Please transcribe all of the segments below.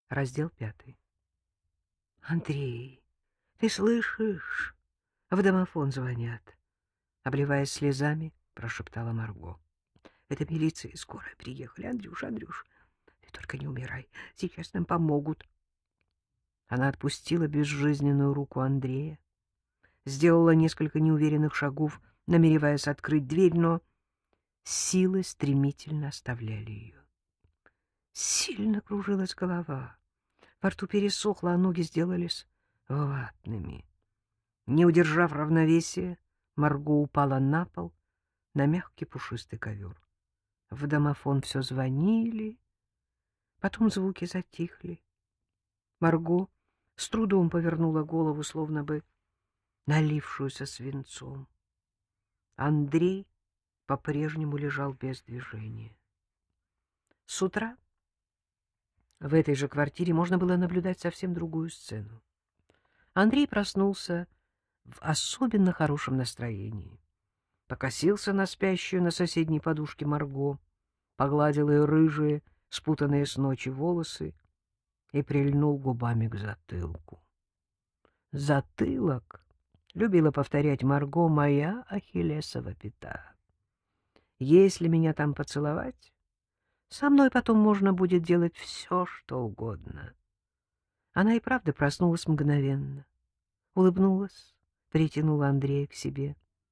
Раздел 5. Андрей, ты слышишь? В домофон звонят. Обливаясь слезами, прошептала Марго. Это милиция и скорая приехали. Андрюш, Андрюш, ты только не умирай. Сейчас нам помогут. Она отпустила безжизненную руку Андрея, сделала несколько неуверенных шагов, намереваясь открыть дверь, но силы стремительно оставляли ее. Сильно кружилась голова. Во рту пересохло, а ноги сделались ватными. Не удержав равновесия, Марго упала на пол, на мягкий пушистый ковер. В домофон все звонили, потом звуки затихли. Марго с трудом повернула голову, словно бы налившуюся свинцом. Андрей по-прежнему лежал без движения. С утра в этой же квартире можно было наблюдать совсем другую сцену. Андрей проснулся в особенно хорошем настроении. Покосился на спящую на соседней подушке Марго, погладил ее рыжие, спутанные с ночи волосы и прильнул губами к затылку. Затылок, любила повторять Марго, моя ахиллесова пята. Если меня там поцеловать, со мной потом можно будет делать все, что угодно. Она и правда проснулась мгновенно, улыбнулась, притянула Андрея к себе.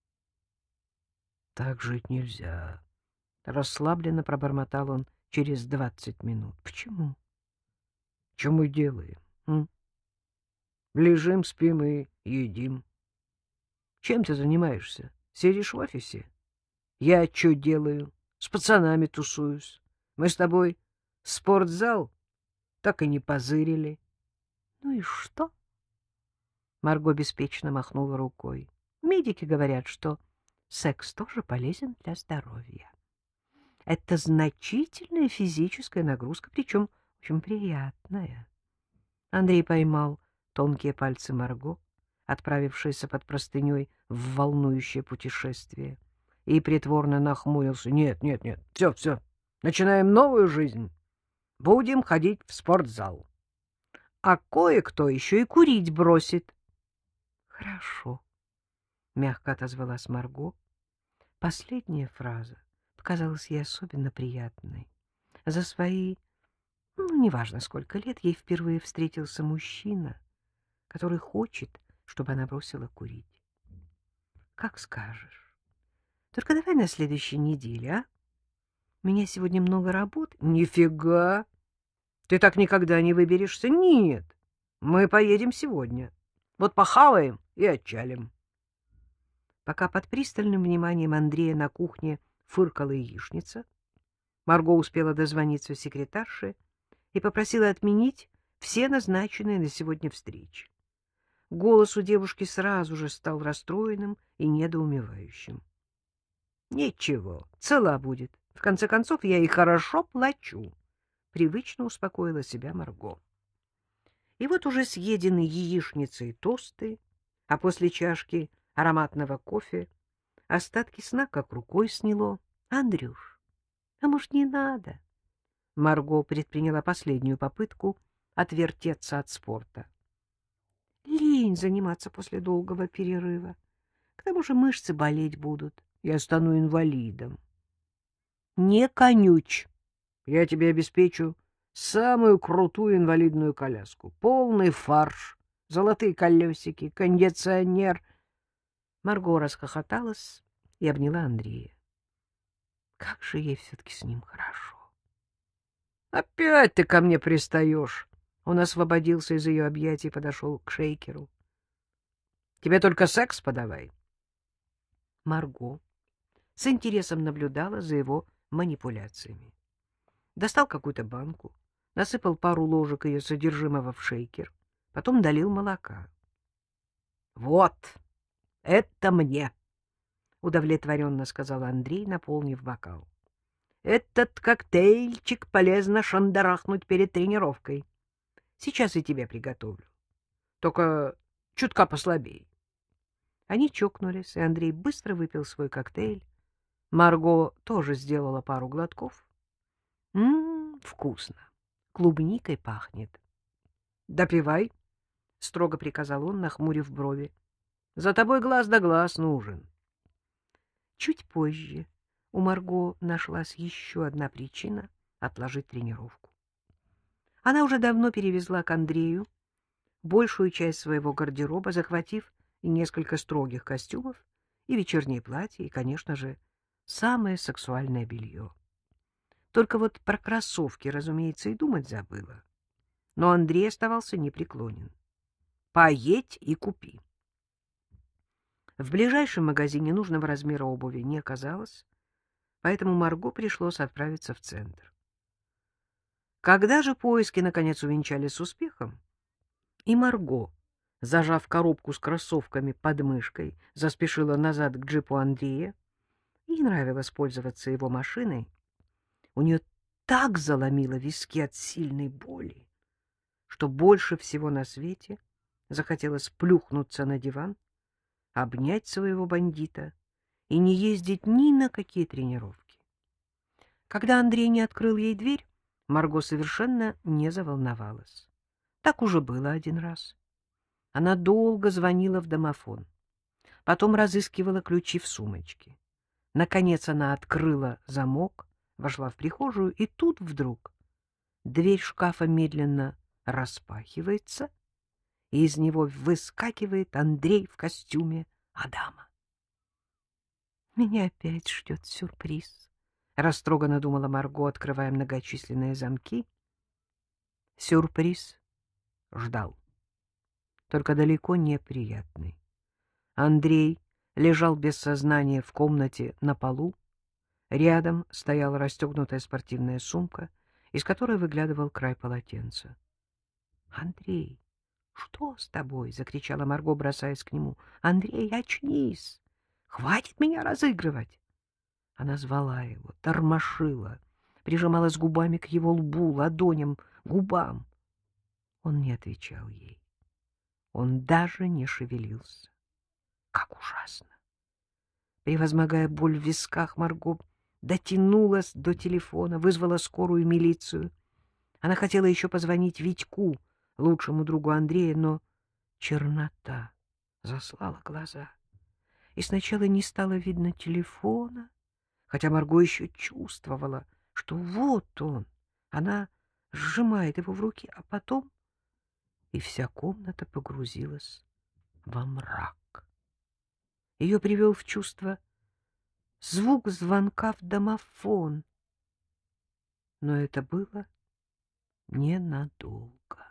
Так жить нельзя. Расслабленно пробормотал он через 20 минут. Почему? Что мы делаем? Лежим, спим и едим. Чем ты занимаешься? Сидишь в офисе? Я что делаю? С пацанами тусуюсь. Мы с тобой в спортзал так и не позырили. Ну и что? Марго беспечно махнула рукой. Медики говорят, что секс тоже полезен для здоровья. Это значительная физическая нагрузка, причем очень приятная. Андрей поймал тонкие пальцы Марго, отправившиеся под простыней в волнующее путешествие, и притворно нахмурился. Нет, нет, нет, все, начинаем новую жизнь. Будем ходить в спортзал. А кое-кто еще и курить бросит. Хорошо, мягко отозвалась Марго. Последняя фраза показалась ей особенно приятной. За свои, неважно сколько лет, ей впервые встретился мужчина, который хочет, чтобы она бросила курить. Как скажешь. Только давай на следующей неделе, а? У меня сегодня много работы. Нифига! Ты так никогда не выберешься. Нет, мы поедем сегодня. Вот похаваем и отчалим. Пока под пристальным вниманием Андрея на кухне фыркала яичница, Марго успела дозвониться секретарше и попросила отменить все назначенные на сегодня встречи. Голос у девушки сразу же стал расстроенным и недоумевающим. — Ничего, цела будет. В конце концов, я ей хорошо плачу, — привычно успокоила себя Марго. И вот уже съедены яичницы и тосты, а после чашки ароматного кофе остатки сна как рукой сняло. — Андрюш, а может, не надо? Марго предприняла последнюю попытку отвертеться от спорта. Лень заниматься после долгого перерыва. К тому же мышцы болеть будут. Я стану инвалидом. Не конючь. Я тебе обеспечу самую крутую инвалидную коляску. Полный фарш, золотые колесики, кондиционер. Марго расхохоталась и обняла Андрея. Как же ей все-таки с ним хорошо. Опять ты ко мне пристаешь. Он освободился из ее объятий и подошел к шейкеру. Тебе только секс подавай. Марго с интересом наблюдала за его манипуляциями. Достал какую-то банку, насыпал пару ложек ее содержимого в шейкер, потом долил молока. — Вот, это мне, — удовлетворенно сказал Андрей, наполнив бокал. — Этот коктейльчик полезно шандарахнуть перед тренировкой. Сейчас и тебе приготовлю. Только чутка послабее. Они чокнулись, и Андрей быстро выпил свой коктейль. Марго тоже сделала пару глотков. Вкусно. Клубникой пахнет. — Допивай, — строго приказал он, нахмурив брови. — За тобой глаз да глаз нужен. Чуть позже у Марго нашлась еще одна причина отложить тренировку. Она уже давно перевезла к Андрею большую часть своего гардероба, захватив и несколько строгих костюмов, и вечернее платье, и, конечно же, самое сексуальное белье. Только вот про кроссовки, разумеется, и думать забыла. Но Андрей оставался непреклонен. Поедь и купи. В ближайшем магазине нужного размера обуви не оказалось, поэтому Марго пришлось отправиться в центр. Когда же поиски наконец увенчались успехом, и Марго, зажав коробку с кроссовками под мышкой, заспешила назад к джипу Андрея, ей нравилось пользоваться его машиной, у нее так заломило виски от сильной боли, что больше всего на свете захотелось плюхнуться на диван, обнять своего бандита и не ездить ни на какие тренировки. Когда Андрей не открыл ей дверь, Марго совершенно не заволновалась. Так уже было один раз. Она долго звонила в домофон, потом разыскивала ключи в сумочке. Наконец она открыла замок, вошла в прихожую, и тут вдруг дверь шкафа медленно распахивается, и из него выскакивает Андрей в костюме Адама. «Меня опять ждет сюрприз», — растроганно думала Марго, открывая многочисленные замки. Сюрприз ждал, только далеко не приятный. Андрей лежал без сознания в комнате на полу. Рядом стояла расстегнутая спортивная сумка, из которой выглядывал край полотенца. — Андрей, что с тобой? — закричала Марго, бросаясь к нему. — Андрей, очнись! Хватит меня разыгрывать! Она звала его, тормошила, прижималась губами к его лбу, ладоням, губам. Он не отвечал ей. Он даже не шевелился. Как ужасно! Превозмогая боль в висках, Марго дотянулась до телефона, вызвала скорую и милицию. Она хотела еще позвонить Витьку, лучшему другу Андрея, но чернота заслала глаза. И сначала не стало видно телефона, хотя Марго еще чувствовала, что вот он. Она сжимает его в руки, а потом и вся комната погрузилась во мрак. Ее привел в чувство звук звонка в домофон. Но это было ненадолго.